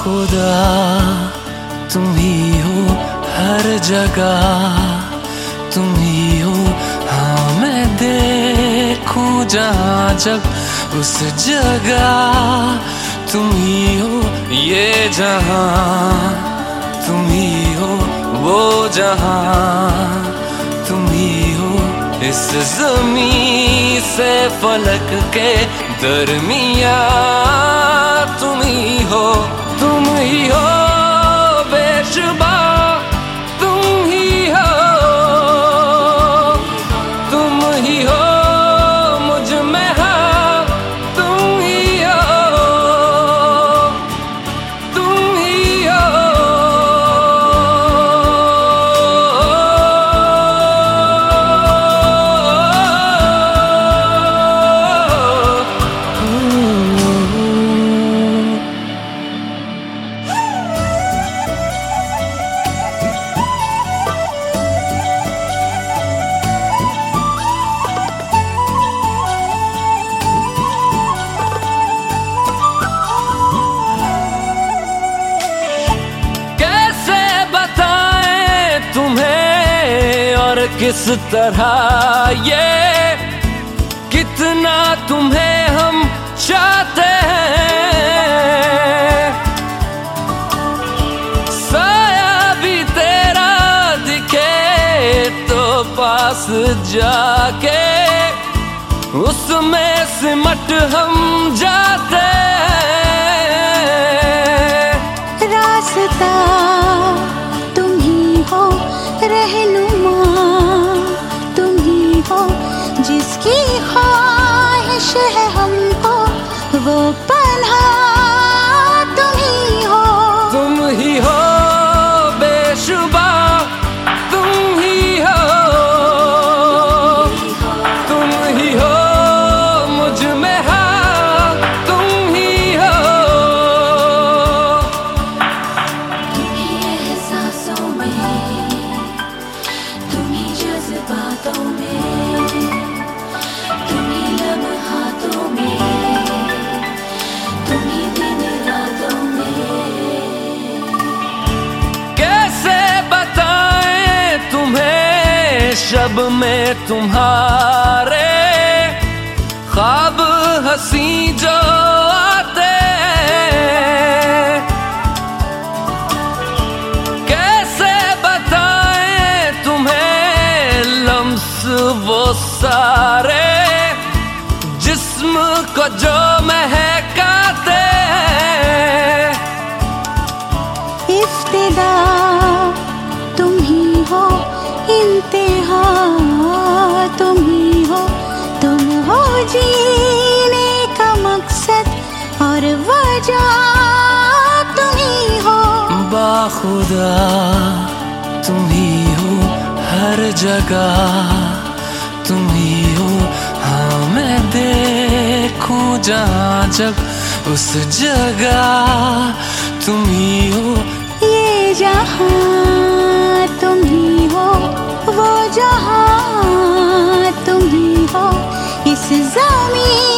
बाखुदा तुम ही हो हर जगह, तुम ही हो। हाँ मैं देखूं जहाँ जब उस जगह तुम ही हो। ये जहाँ तुम ही हो, वो जहाँ तुम ही हो। इस ज़मीं से फलक के दरमियाँ तुम ही हो, तुम ही हो बेशुबा, तुम ही हो, तुम ही हो मुझ में हाँ, तुम ही हो, तुम ही हो। किस तरह ये कितना तुम्हें हम चाहते हैं। साया भी तेरा दिखे तो पास जाके उसमें सिमट हम जाते हैं। रास्ता तुम ही हो, रहनुमा जिसकी ख्वाहिश है हमको, वो पन्हा तुम ही हो, तुम ही हो बेशुबा, तुम ही हो, तुम ही हो मुझ में हाँ, तुम ही हो। तुम ही एहसासों में, तुम ही जज्बातों में, शब में तुम्हारे ख्वाब हंसी जो आते, कैसे बताएं तुम्हें लम्स वो सारे जिस्म को जो महकाते। इफ्तिदा तुम ही हो, इंतहा तुम ही हो, तुम हो जीने का मकसद और वजह तुम ही हो। बाखुदा तुम ही हो हर जगह, तुम ही हो। हाँ मैं देखूं जहाँ जब उस जगह तुम ही हो। ये जहाँ तुम ही हो, वो जहाँ तुम ही हो। इस ज़मीं